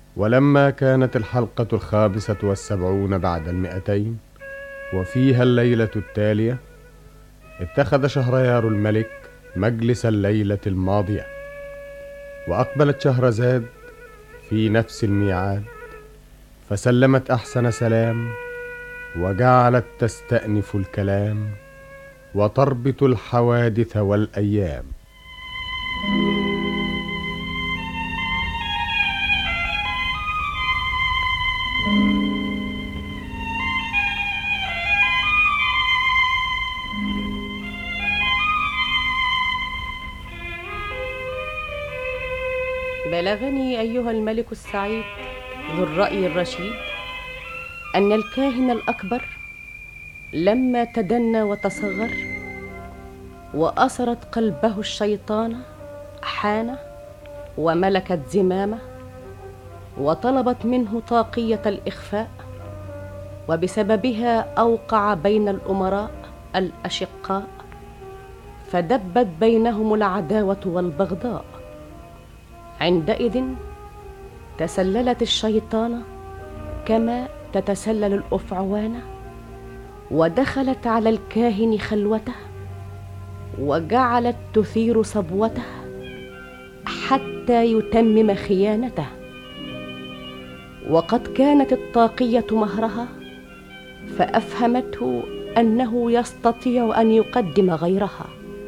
ولما كانت الحلقة 75 بعد 200 وفيها الليلة التالية، اتخذ شهريار الملك مجلس الليلة الماضية، وأقبلت شهرزاد في نفس الميعاد، فسلمت أحسن سلام، وجعلت تستأنف الكلام وتربط الحوادث والأيام. بلغني أيها الملك السعيد ذو الرأي الرشيد أن الكاهن الأكبر لما تدنى وتصغر وأسرت قلبه الشيطانة حان وملكت زمامه، وطلبت منه طاقية الإخفاء، وبسببها أوقع بين الأمراء الأشقاء، فدبت بينهم العداوة والبغضاء. عندئذ تسللت الشيطانة كما تتسلل الأفعوانة، ودخلت على الكاهن خلوته، وجعلت تثير صبوته حتى يتمم خيانته. وقد كانت الطاقية مهرها، فأفهمته أنه يستطيع أن يقدم غيرها،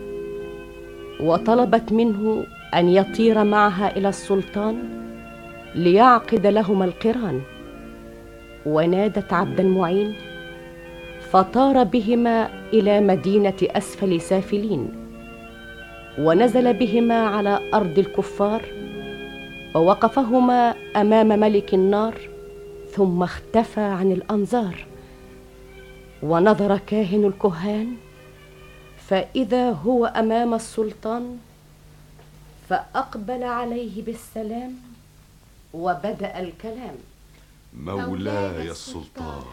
وطلبت منه أن يطير معها إلى السلطان ليعقد لهما القران. ونادت عبد المعين فطار بهما إلى مدينة أسفل سافلين، ونزل بهما على أرض الكفار، ووقفهما أمام ملك النار، ثم اختفى عن الأنظار. ونظر كاهن الكهان فإذا هو أمام السلطان، فأقبل عليه بالسلام وبدأ الكلام: مولاي السلطان.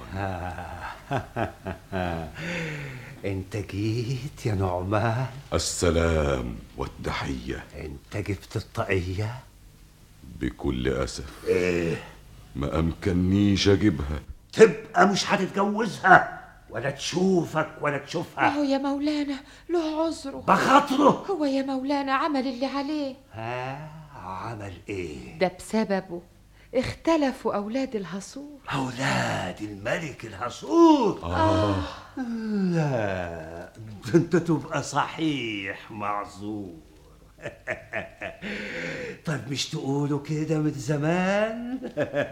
انت جيت يا نعمان؟ السلام والتحية. انت جبت الطاقية؟ بكل أسف. ايه؟ ما أمكننيش أجيبها. تبقى مش هتتجوزها ولا تشوفك ولا تشوفها؟ هو يا مولانا له عذره، بخاطره. هو يا مولانا عمل اللي عليه. عمل ايه؟ ده بسببه اختلفوا أولاد الهصور. أولاد الملك الهصور؟ لا، انت تبقى صحيح معذور. طيب مش تقولوا كده من زمان؟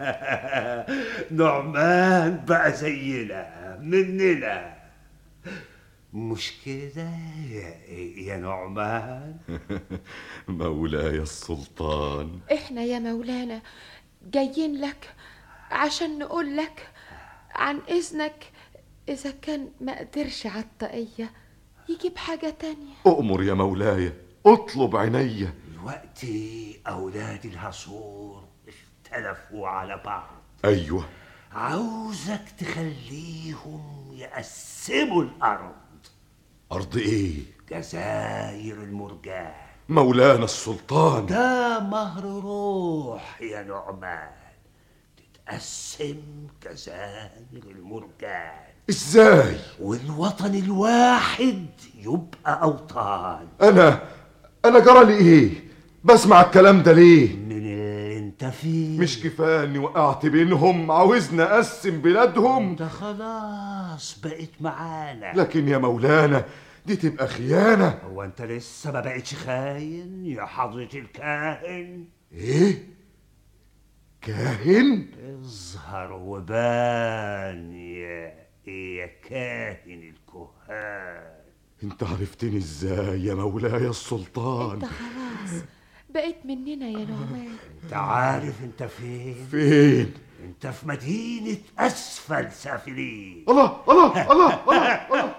نعمان بقى زينا مننا، مش كده يا نعمان؟ مولاي السلطان، احنا يا مولانا جايين لك عشان نقول لك عن إذنك، إذا كان ما قدرش على الطاقية يجيب حاجة تانية. أؤمر يا مولاي، اطلب عينيا. دلوقتي أولاد الهصور اختلفوا على بعض. أيوة، عاوزك تخليهم يقسموا الأرض. أرض إيه؟ جزاير المرجان. مولانا السلطان، ده مهر روح يا نعمان، تتقسم جزاير المرجان. إزاي؟ والوطن الواحد يبقى أوطان. أنا جرالي إيه؟ بسمع الكلام ده ليه؟ من اللي انت فيه. مش كفاية إني وقعت بينهم؟ عاوزني أقسم بلادهم؟ انت خلاص بقيت معانا. لكن يا مولانا دي تبقى خيانة. هو انت لسه ما بقيتش خاين يا حضرة الكاهن؟ ايه؟ كاهن؟ اظهر وبان يا كاهن الكهان. انت عرفتني ازاي يا مولاي السلطان؟ انت خلاص بقيت مننا يا نعمان. انت عارف انت فين؟ فين؟ انت في مدينة أسفل سافلين. الله الله الله الله, الله.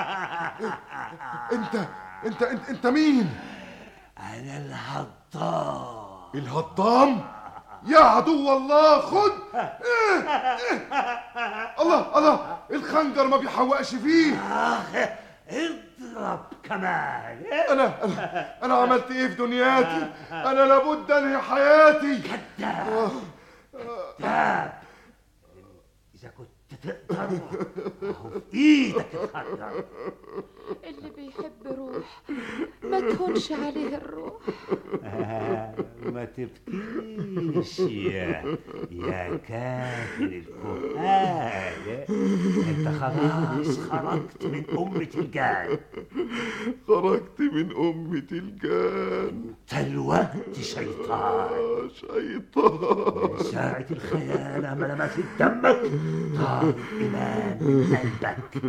انت مين؟ أنا الهضام. الهضام؟ يا عدو الله، خد. إيه؟ الله، الخنجر ما بيحوقش فيه. اضرب كمان. انا عملت ايه في دنياتي؟ انا لابد انهي حياتي. كذاب. اهو في ايدك الخنجر. اللي بيحب روح ما تهونش عليه الروح. ما تبكيش يا كاهن الكهان. انت خلاص خرجت من أمة الجان. خرجت من أمة الجان. انت الوقت شيطان. شيطان. ساعة الخيانة ما لمست دمك طار الإيمان من قلبك.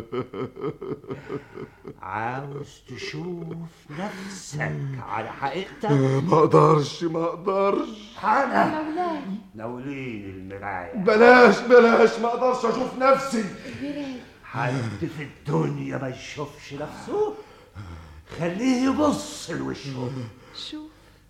عاوز تشوف نفسك على حقيقتك؟ ما اقدرش. حانا مولاي ناولين المراية. بلاش ما اقدرش اشوف نفسي. المراية. حد في الدنيا ما يشوفش نفسه؟ خليه يبص لوشه. شوف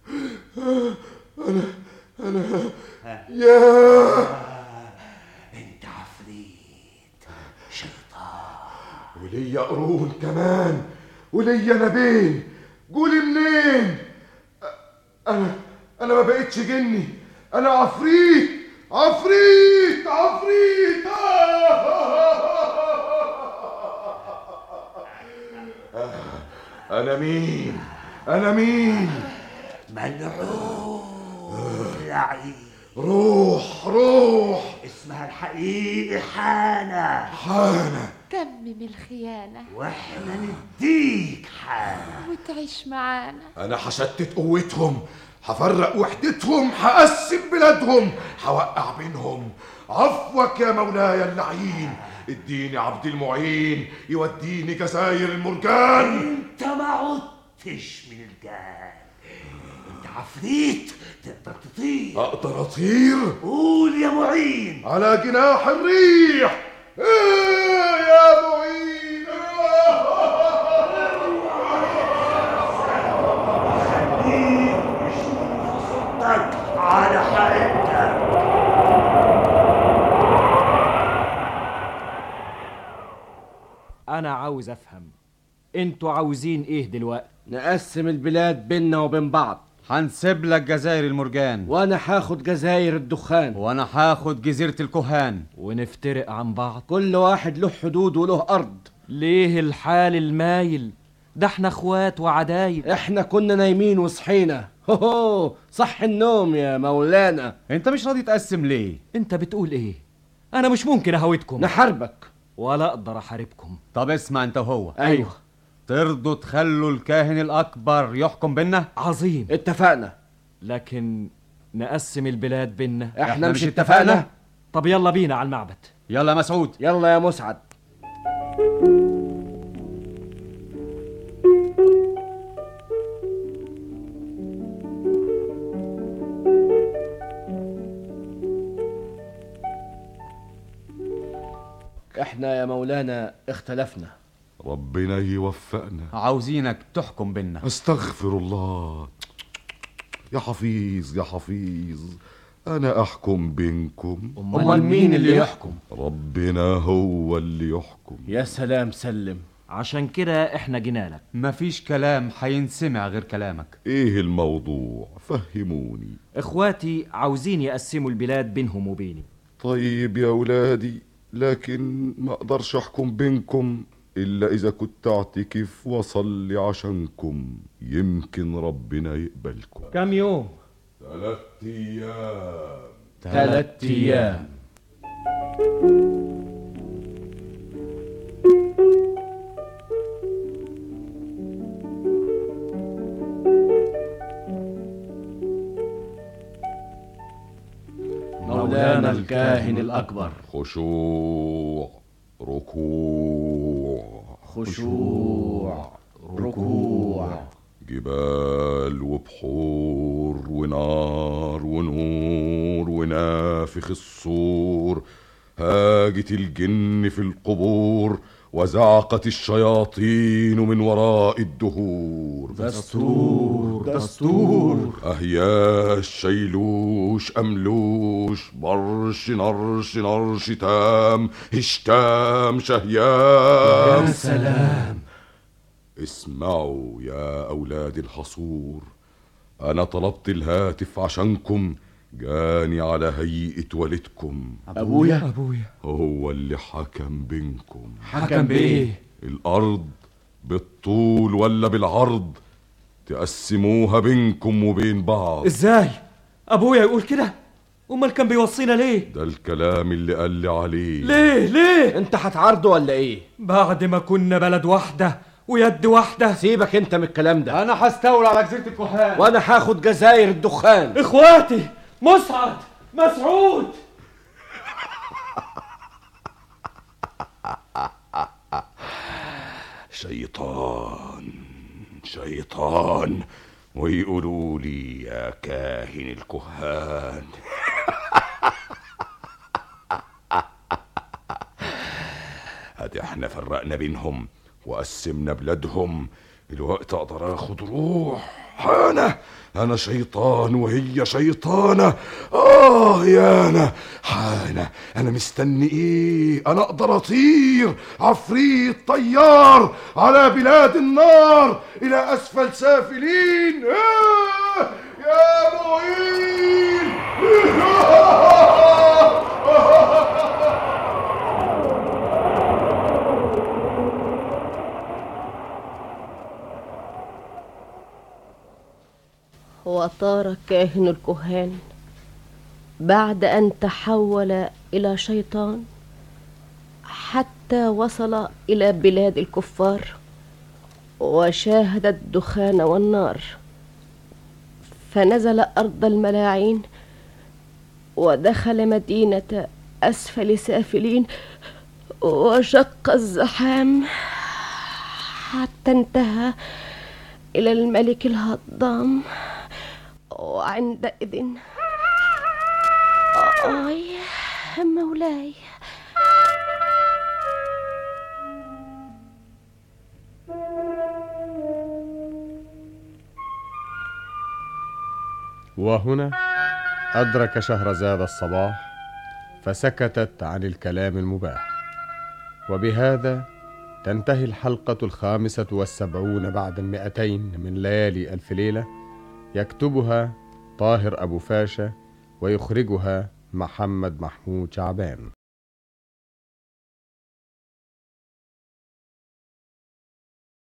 انت عفريت شيطان. وليا قرون كمان وليا نبين. قولي منين؟ انا ما بقتش جني. انا عفريت. انا مين؟ ملعون لعين. روح اسمها الحقيقي حانا. تمم الخيانة واحنا نديك حانا وتعيش معانا. انا هشتت قوتهم، هفرق وحدتهم، هقسم بلادهم، هوقع بينهم. عفوك يا مولاي اللعين. اديني عبد المعين يوديني جزاير المرجان. انت ما عدتش من الجان. انت عفريت تقدر تطير. اقدر اطير؟ قول يا معين. على جناح الريح. ايه يا معين. على حقيقتك. أنا عاوز أفهم أنتوا عاوزين إيه دلوقتي؟ نقسم البلاد بيننا وبين بعض. هنسيب لك جزاير المرجان، وانا هاخد جزاير الدخان، وانا هاخد جزيرة الكهان، ونفترق عن بعض. كل واحد له حدود وله أرض. ليه الحال المايل ده؟ احنا اخوات وعدايل. احنا كنا نايمين وصحينا. هو صح النوم يا مولانا. انت مش راضي تقسم ليه؟ انت بتقول ايه؟ انا مش ممكن اهوتكم. نحاربك ولا اقدر احاربكم. طب اسمع انت وهو. ايوه. ترضوا تخلوا الكاهن الاكبر يحكم بينا؟ عظيم، اتفقنا. لكن نقسم البلاد بينا. احنا مش اتفقنا؟ طب يلا بينا على المعبد. يلا مسعود. يلا يا مسعد. احنا يا مولانا اختلفنا. ربنا يوفقنا. عاوزينك تحكم بينا. استغفر الله. يا حفيظ انا احكم بينكم. امال مين اللي يحكم؟ ربنا هو اللي يحكم. يا سلام سلم. عشان كده احنا جينالك. مفيش كلام هينسمع غير كلامك. ايه الموضوع؟ فهموني. اخواتي عاوزين يقسموا البلاد بينهم وبيني. طيب يا ولادي، لكن ما اقدرش احكم بينكم الا اذا كنت اعتكف واصلي عشانكم، يمكن ربنا يقبلكم. كم يوم؟ 3 ايام. 3 ايام. مولانا الكاهن الأكبر. خشوع، ركوع، خشوع، ركوع. جبال وبحور ونار ونور ونافخ الصور. هاجت الجن في القبور وزعقت الشياطين من وراء الدهور. دستور. أهياش شيلوش أملوش برش نرش نرش تام هشتام شهيام. يا سلام. اسمعوا يا أولاد الحصور، أنا طلبت الهاتف عشانكم، جاني على هيئة والدكم. أبويا هو اللي حكم بينكم. حكم بإيه؟ الأرض بالطول ولا بالعرض تقسموها بينكم وبين بعض. إزاي؟ أبويا يقول كده؟ أمال كان بيوصينا ليه؟ ده الكلام اللي قال لي عليه. ليه؟ انت هتعارضه ولا ايه؟ بعد ما كنا بلد واحدة ويد واحدة. سيبك انت من الكلام ده. انا هستولى على جزيرة الكهان وانا هاخد جزاير الدخان. إخواتي مسعد مسعود. شيطان ويقولوا لي يا كاهن الكهان. هدي احنا فرقنا بينهم وقسمنا بلادهم، الوقت اقدر اخد روح. انا شيطان وهي شيطانة. يا انا مستني ايه؟ انا اقدر اطير عفريت طيار على بلاد النار الى اسفل سافلين. يا معين. وطار كاهن الكهان بعد أن تحول إلى شيطان حتى وصل إلى بلاد الكفار وشاهد الدخان والنار، فنزل أرض الملاعين ودخل مدينة أسفل سافلين وشق الزحام حتى انتهى إلى الملك الهضام. وعندئذ مولاي. وهنا أدرك شهرزاد الصباح فسكتت عن الكلام المباح. وبهذا تنتهي الحلقة 75 بعد 200 من ليالي ألف ليلة، يكتبها طاهر أبو فاشا ويخرجها محمد محمود شعبان.